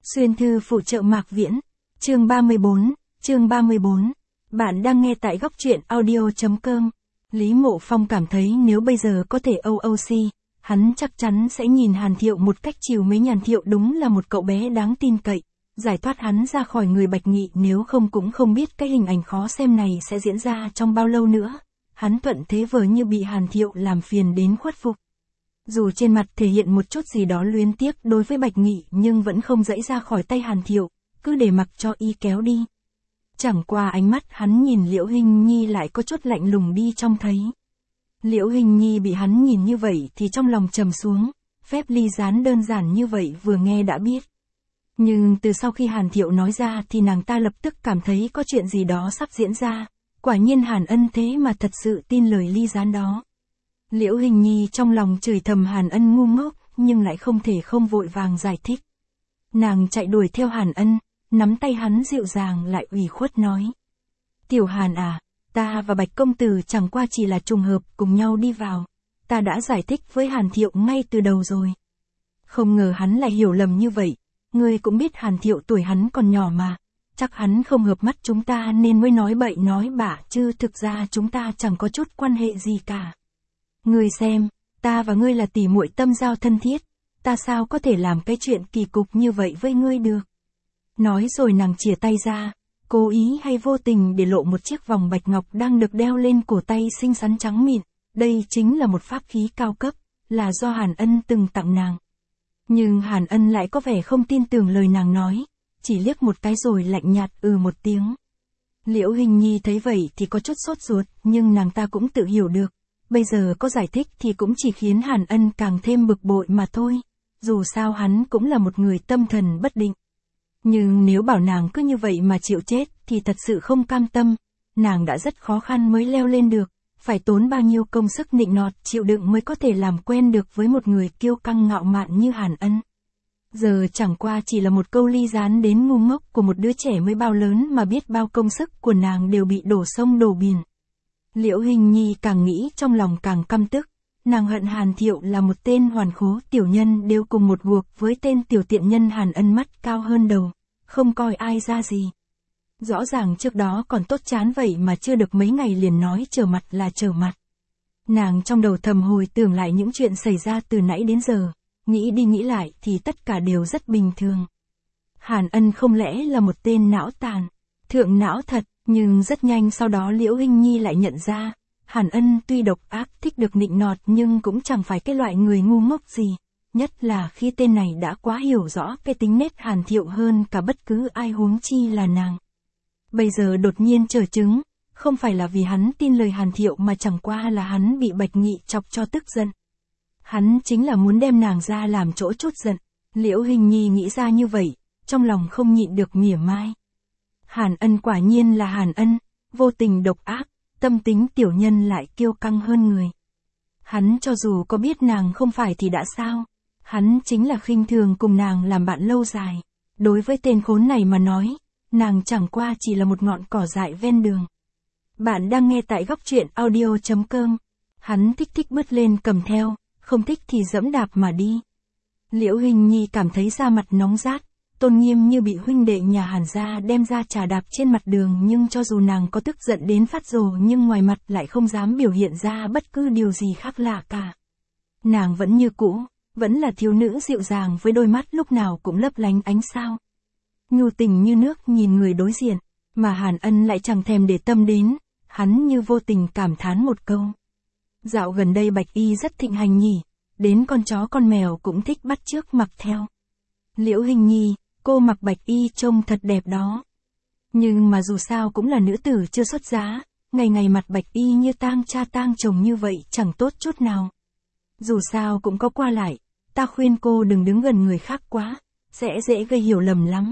Xuyên thư phụ trợ Mạc Viễn, chương 34. Bạn đang nghe tại góc truyện audio.com. Lý Mộ Phong cảm thấy nếu bây giờ có thể OOC, hắn chắc chắn sẽ nhìn Hàn Thiệu một cách chiều mến. Hàn Thiệu đúng là một cậu bé đáng tin cậy, giải thoát hắn ra khỏi người Bạch Nghị, nếu không cũng không biết cái hình ảnh khó xem này sẽ diễn ra trong bao lâu nữa. Hắn thuận thế vờ như bị Hàn Thiệu làm phiền đến khuất phục. Dù trên mặt thể hiện một chút gì đó luyến tiếc đối với Bạch Nghị nhưng vẫn không giãy ra khỏi tay Hàn Thiệu, cứ để mặc cho y kéo đi. Chẳng qua ánh mắt hắn nhìn Liễu Hinh Nhi lại có chút lạnh lùng đi trông thấy. Liễu Hinh Nhi bị hắn nhìn như vậy thì trong lòng trầm xuống, phép ly gián đơn giản như vậy vừa nghe đã biết. Nhưng từ sau khi Hàn Thiệu nói ra thì nàng ta lập tức cảm thấy có chuyện gì đó sắp diễn ra, quả nhiên Hàn Ân thế mà thật sự tin lời ly gián đó. Liễu Hinh Nhi trong lòng chửi thầm Hàn Ân ngu ngốc, nhưng lại không thể không vội vàng giải thích. Nàng chạy đuổi theo Hàn Ân, nắm tay hắn dịu dàng lại ủy khuất nói. Tiểu Hàn à, ta và Bạch Công Tử chẳng qua chỉ là trùng hợp cùng nhau đi vào. Ta đã giải thích với Hàn Thiệu ngay từ đầu rồi. Không ngờ hắn lại hiểu lầm như vậy. Ngươi cũng biết Hàn Thiệu tuổi hắn còn nhỏ mà. Chắc hắn không hợp mắt chúng ta nên mới nói bậy nói bạ, chứ thực ra chúng ta chẳng có chút quan hệ gì cả. Ngươi xem, ta và ngươi là tỉ muội tâm giao thân thiết, ta sao có thể làm cái chuyện kỳ cục như vậy với ngươi được. Nói rồi nàng chìa tay ra, cố ý hay vô tình để lộ một chiếc vòng bạch ngọc đang được đeo lên cổ tay xinh xắn trắng mịn. Đây chính là một pháp khí cao cấp, là do Hàn Ân từng tặng nàng. Nhưng Hàn Ân lại có vẻ không tin tưởng lời nàng nói, chỉ liếc một cái rồi lạnh nhạt một tiếng. Liễu Hinh Nhi thấy vậy thì có chút sốt ruột, nhưng nàng ta cũng tự hiểu được. Bây giờ có giải thích thì cũng chỉ khiến Hàn Ân càng thêm bực bội mà thôi. Dù sao hắn cũng là một người tâm thần bất định. Nhưng nếu bảo nàng cứ như vậy mà chịu chết thì thật sự không cam tâm. Nàng đã rất khó khăn mới leo lên được. Phải tốn bao nhiêu công sức nịnh nọt chịu đựng mới có thể làm quen được với một người kiêu căng ngạo mạn như Hàn Ân. Giờ chẳng qua chỉ là một câu ly gián đến ngu ngốc của một đứa trẻ mới bao lớn mà biết bao công sức của nàng đều bị đổ sông đổ biển. Liễu Hinh Nhi càng nghĩ trong lòng càng căm tức, nàng hận Hàn Thiệu là một tên hoàn khố tiểu nhân đều cùng một guộc với tên tiểu tiện nhân Hàn Ân mắt cao hơn đầu, không coi ai ra gì. Rõ ràng trước đó còn tốt chán vậy mà chưa được mấy ngày liền nói trở mặt là trở mặt. Nàng trong đầu thầm hồi tưởng lại những chuyện xảy ra từ nãy đến giờ, nghĩ đi nghĩ lại thì tất cả đều rất bình thường. Hàn Ân không lẽ là một tên não tàn, thượng não thật. Nhưng rất nhanh sau đó Liễu Hinh Nhi lại nhận ra, Hàn Ân tuy độc ác thích được nịnh nọt nhưng cũng chẳng phải cái loại người ngu ngốc gì, nhất là khi tên này đã quá hiểu rõ cái tính nết Hàn Thiệu hơn cả bất cứ ai, huống chi là nàng. Bây giờ đột nhiên trở chứng, không phải là vì hắn tin lời Hàn Thiệu mà chẳng qua là hắn bị Bạch Nghị chọc cho tức giận. Hắn chính là muốn đem nàng ra làm chỗ chốt giận. Liễu Hinh Nhi nghĩ ra như vậy, trong lòng không nhịn được mỉa mai. Hàn Ân quả nhiên là Hàn Ân, vô tình độc ác, tâm tính tiểu nhân lại kiêu căng hơn người. Hắn cho dù có biết nàng không phải thì đã sao, hắn chính là khinh thường cùng nàng làm bạn lâu dài. Đối với tên khốn này mà nói, nàng chẳng qua chỉ là một ngọn cỏ dại ven đường. Bạn đang nghe tại góc truyện audio.com. Hắn thích bước lên cầm theo, không thích thì dẫm đạp mà đi. Liễu Hinh Nhi cảm thấy da mặt nóng rát. Tôn nghiêm như bị huynh đệ nhà Hàn gia đem ra chà đạp trên mặt đường, nhưng cho dù nàng có tức giận đến phát rồ nhưng ngoài mặt lại không dám biểu hiện ra bất cứ điều gì khác lạ cả. Nàng vẫn như cũ, vẫn là thiếu nữ dịu dàng với đôi mắt lúc nào cũng lấp lánh ánh sao. Nhu tình như nước nhìn người đối diện, mà Hàn Ân lại chẳng thèm để tâm đến, hắn như vô tình cảm thán một câu. Dạo gần đây Bạch Y rất thịnh hành nhỉ, đến con chó con mèo cũng thích bắt chước mặc theo. Liễu Hinh Nhi, cô mặc Bạch Y trông thật đẹp đó. Nhưng mà dù sao cũng là nữ tử chưa xuất giá, ngày ngày mặt Bạch Y như tang cha tang chồng như vậy chẳng tốt chút nào. Dù sao cũng có qua lại, ta khuyên cô đừng đứng gần người khác quá, sẽ dễ gây hiểu lầm lắm.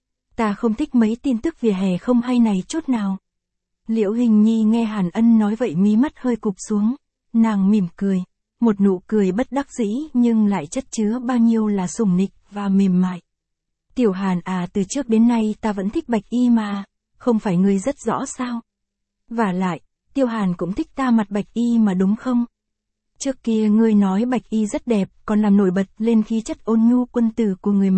Ta không thích mấy tin tức vỉa hè không hay này chút nào. Liễu Hinh Nhi nghe Hàn Ân nói vậy mí mắt hơi cụp xuống, nàng mỉm cười, một nụ cười bất đắc dĩ nhưng lại chất chứa bao nhiêu là sủng nịch và mềm mại. Tiểu Hàn à, từ trước đến nay ta vẫn thích Bạch Y mà, không phải ngươi rất rõ sao? Vả lại, Tiêu Hàn cũng thích ta mặt Bạch Y mà đúng không? Trước kia ngươi nói Bạch Y rất đẹp, còn làm nổi bật lên khí chất ôn nhu quân tử của người mặt,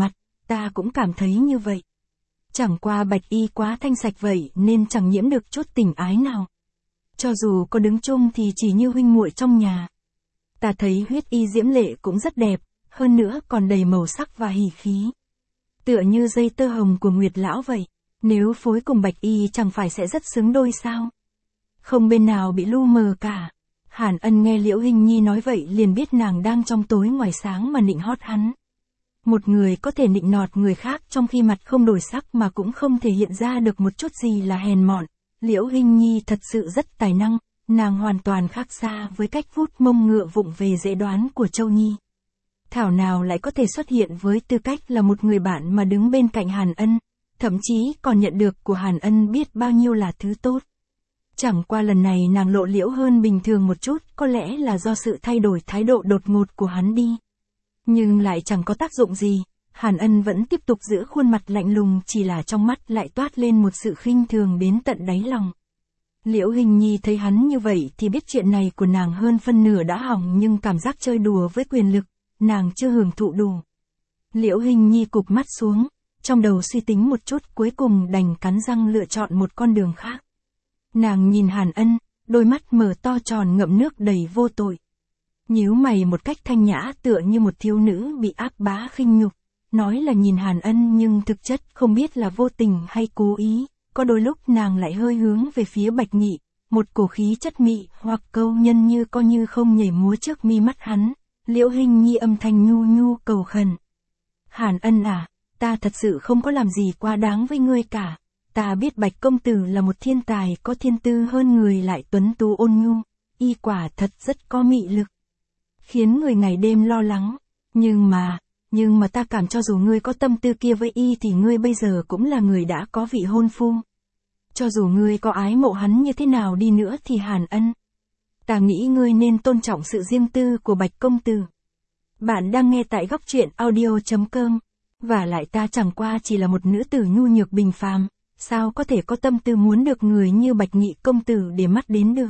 ta cũng cảm thấy như vậy. Chẳng qua Bạch Y quá thanh sạch vậy nên chẳng nhiễm được chút tình ái nào. Cho dù có đứng chung thì chỉ như huynh muội trong nhà. Ta thấy Huyết Y diễm lệ cũng rất đẹp, hơn nữa còn đầy màu sắc và hỉ khí. Tựa như dây tơ hồng của Nguyệt Lão vậy, nếu phối cùng Bạch Y chẳng phải sẽ rất xứng đôi sao? Không bên nào bị lu mờ cả. Hàn Ân nghe Liễu Hinh Nhi nói vậy liền biết nàng đang trong tối ngoài sáng mà nịnh hót hắn. Một người có thể nịnh nọt người khác trong khi mặt không đổi sắc mà cũng không thể hiện ra được một chút gì là hèn mọn. Liễu Hinh Nhi thật sự rất tài năng, nàng hoàn toàn khác xa với cách vuốt mông ngựa vụng về dễ đoán của Châu Nhi. Thảo nào lại có thể xuất hiện với tư cách là một người bạn mà đứng bên cạnh Hàn Ân, thậm chí còn nhận được của Hàn Ân biết bao nhiêu là thứ tốt. Chẳng qua lần này nàng lộ liễu hơn bình thường một chút, có lẽ là do sự thay đổi thái độ đột ngột của hắn đi. Nhưng lại chẳng có tác dụng gì, Hàn Ân vẫn tiếp tục giữ khuôn mặt lạnh lùng, chỉ là trong mắt lại toát lên một sự khinh thường đến tận đáy lòng. Liễu Hinh Nhi thấy hắn như vậy thì biết chuyện này của nàng hơn phân nửa đã hỏng, nhưng cảm giác chơi đùa với quyền lực, nàng chưa hưởng thụ đủ. Liễu Hinh Nhi cụp mắt xuống, trong đầu suy tính một chút cuối cùng đành cắn răng lựa chọn một con đường khác. Nàng nhìn Hàn Ân, đôi mắt mở to tròn ngậm nước đầy vô tội. Nhíu mày một cách thanh nhã tựa như một thiếu nữ bị áp bá khinh nhục, nói là nhìn Hàn Ân nhưng thực chất không biết là vô tình hay cố ý, có đôi lúc nàng lại hơi hướng về phía Bạch Nghị, một cổ khí chất mị hoặc câu nhân như có như không nhảy múa trước mi mắt hắn. Liễu Hinh Nhi âm thanh nhu nhu cầu khẩn. Hàn Ân à, ta thật sự không có làm gì quá đáng với ngươi cả. Ta biết Bạch công tử là một thiên tài có thiên tư hơn người lại tuấn tú ôn nhu, y quả thật rất có mị lực, khiến người ngày đêm lo lắng. Nhưng mà ta cảm cho dù ngươi có tâm tư kia với y thì ngươi bây giờ cũng là người đã có vị hôn phu. Cho dù ngươi có ái mộ hắn như thế nào đi nữa thì Hàn Ân, ta nghĩ ngươi nên tôn trọng sự riêng tư của Bạch công tử. Bạn đang nghe tại góc truyện audio.com. Và lại ta chẳng qua chỉ là một nữ tử nhu nhược bình phàm, sao có thể có tâm tư muốn được người như Bạch Nghị công tử để mắt đến được.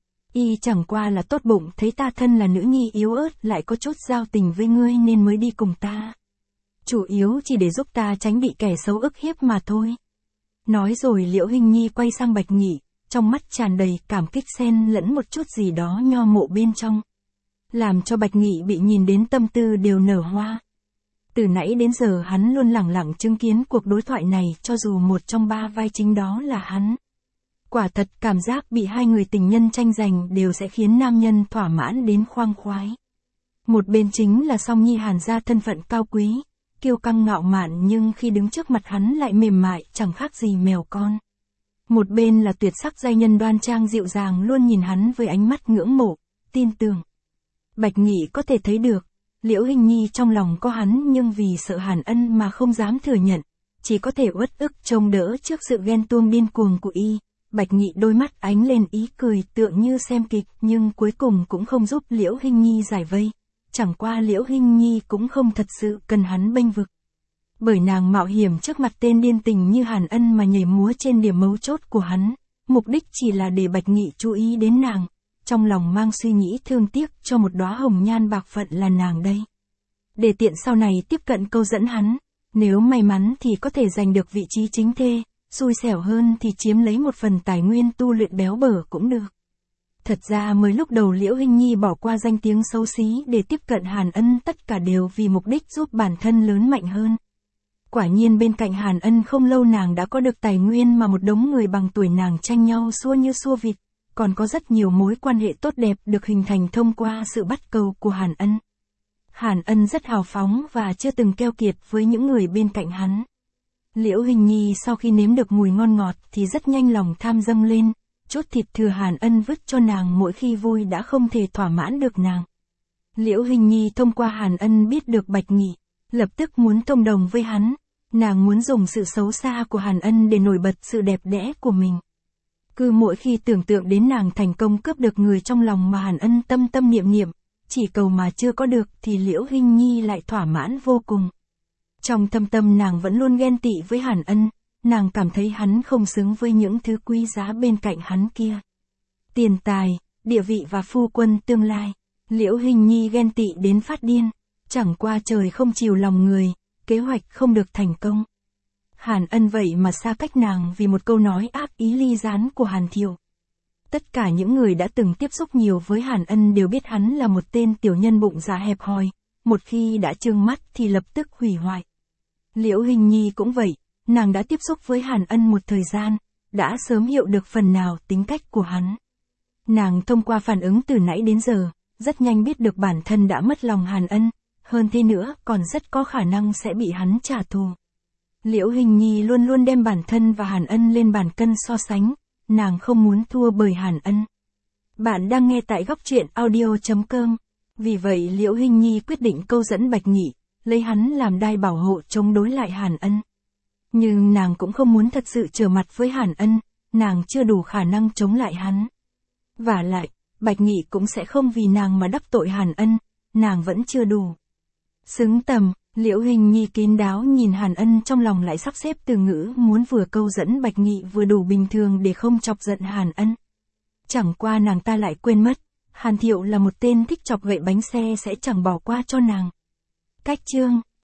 Y chẳng qua là tốt bụng thấy ta thân là nữ nhi yếu ớt lại có chút giao tình với ngươi nên mới đi cùng ta. Chủ yếu chỉ để giúp ta tránh bị kẻ xấu ức hiếp mà thôi. Nói rồi Liễu Hinh Nhi quay sang Bạch Nghị, trong mắt tràn đầy cảm kích xen lẫn một chút gì đó nho mộ bên trong. Làm cho Bạch Nghị bị nhìn đến tâm tư đều nở hoa. Từ nãy đến giờ hắn luôn lẳng lặng chứng kiến cuộc đối thoại này, cho dù một trong ba vai chính đó là hắn. Quả thật cảm giác bị hai người tình nhân tranh giành đều sẽ khiến nam nhân thỏa mãn đến khoang khoái. Một bên chính là Song Nhi Hàn gia thân phận cao quý, kiêu căng ngạo mạn nhưng khi đứng trước mặt hắn lại mềm mại chẳng khác gì mèo con. Một bên là tuyệt sắc giai nhân đoan trang dịu dàng luôn nhìn hắn với ánh mắt ngưỡng mộ, tin tưởng. Bạch Nghị có thể thấy được, Liễu Hinh Nhi trong lòng có hắn nhưng vì sợ Hàn Ân mà không dám thừa nhận, chỉ có thể uất ức trông đỡ trước sự ghen tuông điên cuồng của y. Bạch Nghị đôi mắt ánh lên ý cười tựa như xem kịch nhưng cuối cùng cũng không giúp Liễu Hinh Nhi giải vây. Chẳng qua Liễu Hinh Nhi cũng không thật sự cần hắn bênh vực. Bởi nàng mạo hiểm trước mặt tên điên tình như Hàn Ân mà nhảy múa trên điểm mấu chốt của hắn, mục đích chỉ là để Bạch Nghị chú ý đến nàng, trong lòng mang suy nghĩ thương tiếc cho một đóa hồng nhan bạc phận là nàng đây. Để tiện sau này tiếp cận câu dẫn hắn, nếu may mắn thì có thể giành được vị trí chính thê, xui xẻo hơn thì chiếm lấy một phần tài nguyên tu luyện béo bở cũng được. Thật ra mới lúc đầu Liễu Hinh Nhi bỏ qua danh tiếng xấu xí để tiếp cận Hàn Ân tất cả đều vì mục đích giúp bản thân lớn mạnh hơn. Quả nhiên bên cạnh Hàn Ân không lâu nàng đã có được tài nguyên mà một đống người bằng tuổi nàng tranh nhau xua như xua vịt, còn có rất nhiều mối quan hệ tốt đẹp được hình thành thông qua sự bắt cầu của Hàn Ân. Hàn Ân rất hào phóng và chưa từng keo kiệt với những người bên cạnh hắn. Liễu Hinh Nhi sau khi nếm được mùi ngon ngọt thì rất nhanh lòng tham dâng lên, chút thịt thừa Hàn Ân vứt cho nàng mỗi khi vui đã không thể thỏa mãn được nàng. Liễu Hinh Nhi thông qua Hàn Ân biết được Bạch Nghị, lập tức muốn thông đồng với hắn, nàng muốn dùng sự xấu xa của Hàn Ân để nổi bật sự đẹp đẽ của mình. Cứ mỗi khi tưởng tượng đến nàng thành công cướp được người trong lòng mà Hàn Ân tâm tâm niệm niệm, chỉ cầu mà chưa có được thì Liễu Hinh Nhi lại thỏa mãn vô cùng. Trong thâm tâm nàng vẫn luôn ghen tị với Hàn Ân, nàng cảm thấy hắn không xứng với những thứ quý giá bên cạnh hắn kia. Tiền tài, địa vị và phu quân tương lai, Liễu Hinh Nhi ghen tị đến phát điên, chẳng qua trời không chiều lòng người, kế hoạch không được thành công. Hàn Ân vậy mà xa cách nàng vì một câu nói ác ý ly gián của Hàn Thiệu. Tất cả những người đã từng tiếp xúc nhiều với Hàn Ân đều biết hắn là một tên tiểu nhân bụng dạ hẹp hòi, một khi đã trừng mắt thì lập tức hủy hoại. Liễu Hình Nhi cũng vậy, nàng đã tiếp xúc với Hàn Ân một thời gian, đã sớm hiểu được phần nào tính cách của hắn. Nàng thông qua phản ứng từ nãy đến giờ, rất nhanh biết được bản thân đã mất lòng Hàn Ân, hơn thế nữa còn rất có khả năng sẽ bị hắn trả thù. Liễu Hình Nhi luôn luôn đem bản thân và Hàn Ân lên bàn cân so sánh, nàng không muốn thua bởi Hàn Ân. Bạn đang nghe tại góc truyện audio.com. Vì vậy Liễu Hình Nhi quyết định câu dẫn Bạch Nghị, lấy hắn làm đai bảo hộ chống đối lại Hàn Ân. Nhưng nàng cũng không muốn thật sự trở mặt với Hàn Ân, nàng chưa đủ khả năng chống lại hắn. Vả lại, Bạch Nghị cũng sẽ không vì nàng mà đắc tội Hàn Ân, nàng vẫn chưa đủ xứng tầm. Liễu Hình Nhi kín đáo nhìn Hàn Ân, trong lòng lại sắp xếp từ ngữ muốn vừa câu dẫn Bạch Nghị vừa đủ bình thường để không chọc giận Hàn Ân. Chẳng qua nàng ta lại quên mất, Hàn Thiệu là một tên thích chọc gậy bánh xe sẽ chẳng bỏ qua cho nàng. Cách chương